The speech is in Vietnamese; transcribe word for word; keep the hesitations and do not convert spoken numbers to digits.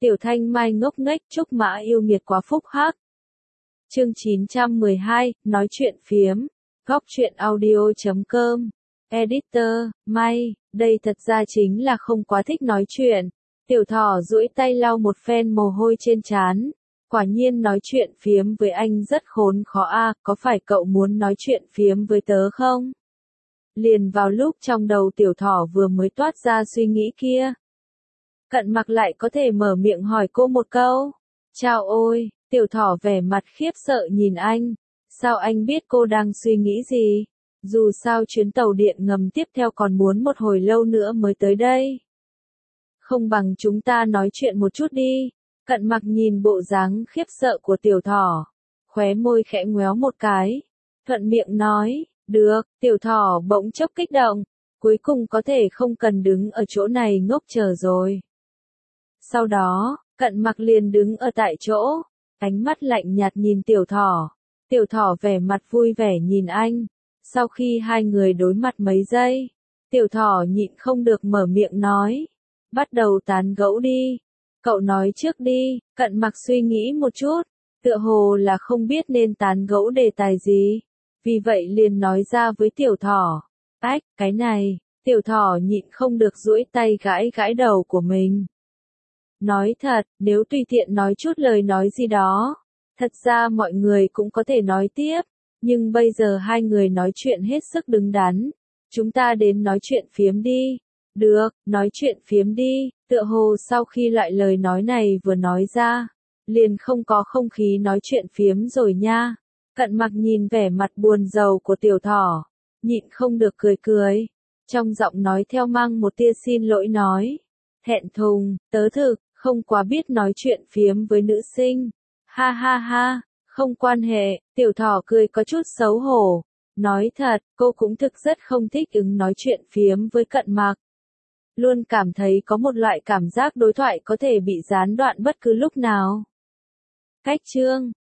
Tiểu Thanh Mai ngốc nghếch Trúc Mã yêu nghiệt quá phúc hắc. Chương chín trăm mười hai, nói chuyện phiếm. Góc truyện audio chấm com. Editor, May, đây thật ra chính là không quá thích nói chuyện. Tiểu Thỏ duỗi tay lau một phen mồ hôi trên trán. Quả nhiên nói chuyện phiếm với anh rất khốn khó a, có phải cậu muốn nói chuyện phiếm với tớ không? Liền vào lúc trong đầu Tiểu Thỏ vừa mới toát ra suy nghĩ kia. Cận Mặc lại có thể mở miệng hỏi cô một câu. Chao ôi, Tiểu Thỏ vẻ mặt khiếp sợ nhìn anh. Sao anh biết cô đang suy nghĩ gì? Dù sao chuyến tàu điện ngầm tiếp theo còn muốn một hồi lâu nữa mới tới đây. Không bằng chúng ta nói chuyện một chút đi. Cận Mặc nhìn bộ dáng khiếp sợ của Tiểu Thỏ. Khóe môi khẽ ngoéo một cái. Thuận miệng nói, được, Tiểu Thỏ bỗng chốc kích động. Cuối cùng có thể không cần đứng ở chỗ này ngốc chờ rồi. Sau đó, Cận Mặc liền đứng ở tại chỗ. Ánh mắt lạnh nhạt nhìn Tiểu Thỏ. Tiểu Thỏ vẻ mặt vui vẻ nhìn anh. Sau khi hai người đối mặt mấy giây, Tiểu Thỏ nhịn không được mở miệng nói. Bắt đầu tán gẫu đi. Cậu nói trước đi. Cận Mặc suy nghĩ một chút. Tựa hồ là không biết nên tán gẫu đề tài gì. Vì vậy liền nói ra với Tiểu Thỏ. Ách, cái này. Tiểu Thỏ nhịn không được duỗi tay gãi gãi đầu của mình. Nói thật, nếu tùy tiện nói chút lời nói gì đó, thật ra mọi người cũng có thể nói tiếp, nhưng bây giờ hai người nói chuyện hết sức đứng đắn, chúng ta đến nói chuyện phiếm đi. Được, nói chuyện phiếm đi, tựa hồ sau khi loại lời nói này vừa nói ra, liền không có không khí nói chuyện phiếm rồi nha. Cận Mặc nhìn vẻ mặt buồn rầu của Tiểu Thỏ, nhịn không được cười cười, trong giọng nói theo mang một tia xin lỗi nói. Thẹn thùng, tớ thực, không quá biết nói chuyện phiếm với nữ sinh. Ha ha ha, không quan hệ, Tiểu Thỏ cười có chút xấu hổ. Nói thật, cô cũng thực rất không thích ứng nói chuyện phiếm với Cận Mặc. Luôn cảm thấy có một loại cảm giác đối thoại có thể bị gián đoạn bất cứ lúc nào. Cách chương